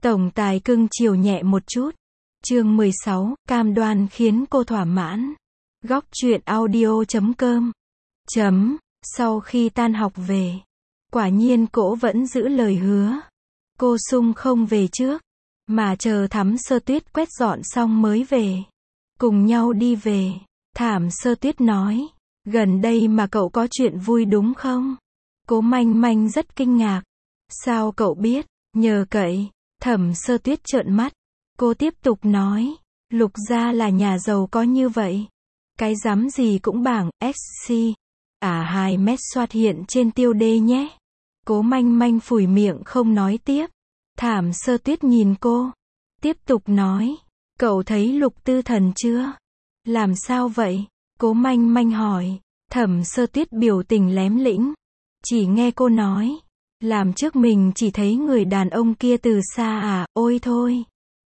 Tổng tài cưng chiều nhẹ một chút. Chương 16, cam đoan khiến cô thỏa mãn. Góc truyện audio.com. Sau khi tan học về, quả nhiên Cỗ vẫn giữ lời hứa. Cô Sung không về trước, mà chờ Thắm Sơ Tuyết quét dọn xong mới về. Cùng nhau đi về, Thảm Sơ Tuyết nói, gần đây mà cậu có chuyện vui đúng không? Cố Manh Manh rất kinh ngạc. Sao cậu biết? Nhờ cậy. Thẩm Sơ Tuyết trợn mắt. Cô tiếp tục nói, Lục gia là nhà giàu có như vậy. Cái dám gì cũng bảng, SC. 2 mét xoát hiện trên tiêu đề nhé. Cố Manh Manh phủi miệng không nói tiếp. Thảm Sơ Tuyết nhìn cô. Tiếp tục nói, cậu thấy Lục Tư Thần chưa? Làm sao vậy? Cố Manh Manh hỏi. Thẩm Sơ Tuyết biểu tình lém lĩnh. Chỉ nghe cô nói, làm trước mình chỉ thấy người đàn ông kia từ xa à, ôi thôi.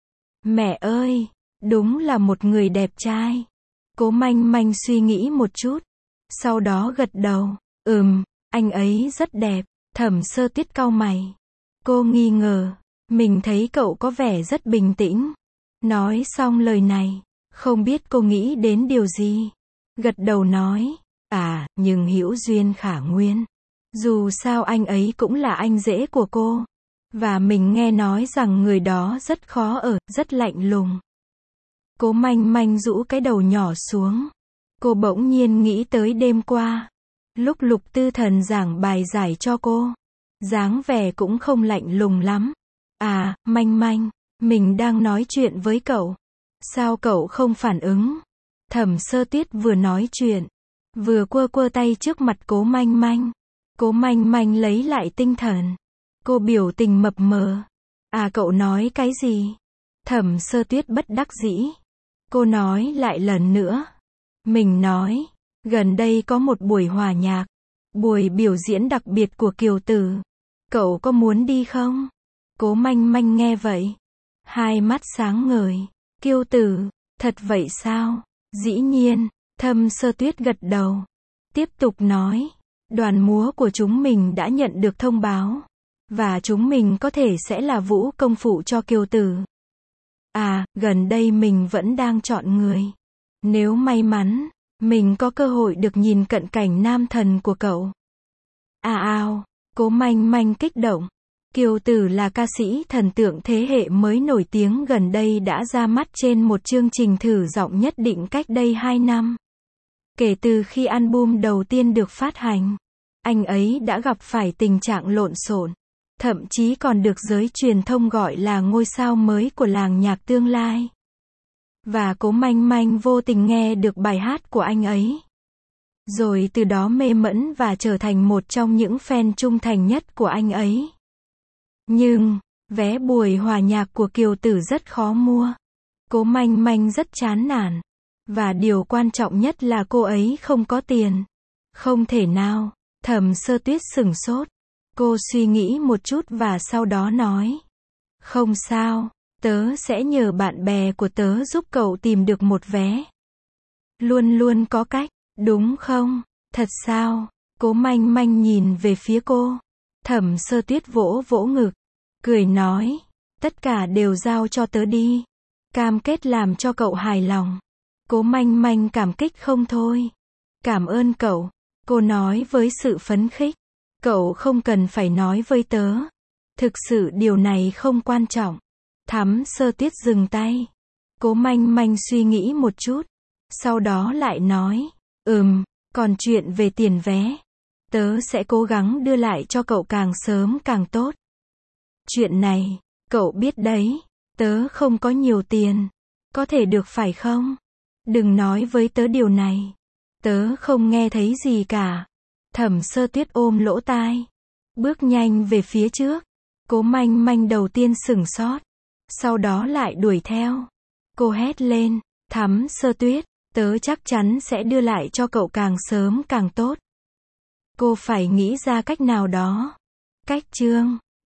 Mẹ ơi, đúng là một người đẹp trai. Cố Manh Manh suy nghĩ một chút, sau đó gật đầu, anh ấy rất đẹp. Thẩm Sơ Tuyết cau mày. Cô nghi ngờ, mình thấy cậu có vẻ rất bình tĩnh. Nói xong lời này, không biết cô nghĩ đến điều gì. Gật đầu nói, nhưng hữu duyên khả nguyên. Dù sao anh ấy cũng là anh rể của cô. Và mình nghe nói rằng người đó rất khó ở, rất lạnh lùng. Cố Manh Manh rũ cái đầu nhỏ xuống. Cô bỗng nhiên nghĩ tới đêm qua. Lúc Lục Tư Thần giảng bài giải cho cô. Dáng vẻ cũng không lạnh lùng lắm. Manh Manh, mình đang nói chuyện với cậu. Sao cậu không phản ứng? Thẩm Sơ Tuyết vừa nói chuyện, vừa quơ quơ tay trước mặt Cố Manh Manh. Cố Manh Manh lấy lại tinh thần. Cô biểu tình mập mờ. Cậu nói cái gì? Thẩm Sơ Tuyết bất đắc dĩ. Cô nói lại lần nữa. Mình nói, gần đây có một buổi hòa nhạc, buổi biểu diễn đặc biệt của Kiều Tử. Cậu có muốn đi không? Cố Manh Manh nghe vậy, hai mắt sáng ngời. Kiều Tử, thật vậy sao? Dĩ nhiên. Thẩm Sơ Tuyết gật đầu. Tiếp tục nói, đoàn múa của chúng mình đã nhận được thông báo. Và chúng mình có thể sẽ là vũ công phụ cho Kiều Tử. Gần đây mình vẫn đang chọn người. Nếu may mắn, mình có cơ hội được nhìn cận cảnh nam thần của cậu. Cố Manh Manh kích động. Kiều Tử là ca sĩ thần tượng thế hệ mới nổi tiếng gần đây đã ra mắt trên một chương trình thử giọng nhất định cách đây 2 năm. Kể từ khi album đầu tiên được phát hành, anh ấy đã gặp phải tình trạng lộn xộn. Thậm chí còn được giới truyền thông gọi là ngôi sao mới của làng nhạc tương lai. Và Cố Manh Manh vô tình nghe được bài hát của anh ấy. Rồi từ đó mê mẩn và trở thành một trong những fan trung thành nhất của anh ấy. Nhưng, vé buổi hòa nhạc của Kiều Tử rất khó mua. Cố Manh Manh rất chán nản. Và điều quan trọng nhất là cô ấy không có tiền. Không thể nào. Thẩm Sơ Tuyết sửng sốt. Cô suy nghĩ một chút và sau đó nói. Không sao, tớ sẽ nhờ bạn bè của tớ giúp cậu tìm được một vé. Luôn luôn có cách, đúng không? Thật sao? Cố Manh Manh nhìn về phía cô. Thẩm Sơ Tuyết vỗ vỗ ngực, cười nói, tất cả đều giao cho tớ đi. Cam kết làm cho cậu hài lòng. Cố Manh Manh cảm kích không thôi. Cảm ơn cậu, cô nói với sự phấn khích. Cậu không cần phải nói với tớ. Thực sự điều này không quan trọng. Thắm Sơ Tuyết dừng tay. Cố Manh Manh suy nghĩ một chút. Sau đó lại nói. Còn chuyện về tiền vé. Tớ sẽ cố gắng đưa lại cho cậu càng sớm càng tốt. Chuyện này, cậu biết đấy. Tớ không có nhiều tiền. Có thể được phải không? Đừng nói với tớ điều này. Tớ không nghe thấy gì cả. Thẩm Sơ Tuyết ôm lỗ tai, bước nhanh về phía trước. Cố Manh Manh đầu tiên sửng sốt, sau đó lại đuổi theo. Cô hét lên, Thắm Sơ Tuyết, tớ chắc chắn sẽ đưa lại cho cậu càng sớm càng tốt. Cô phải nghĩ ra cách nào đó. Cách chương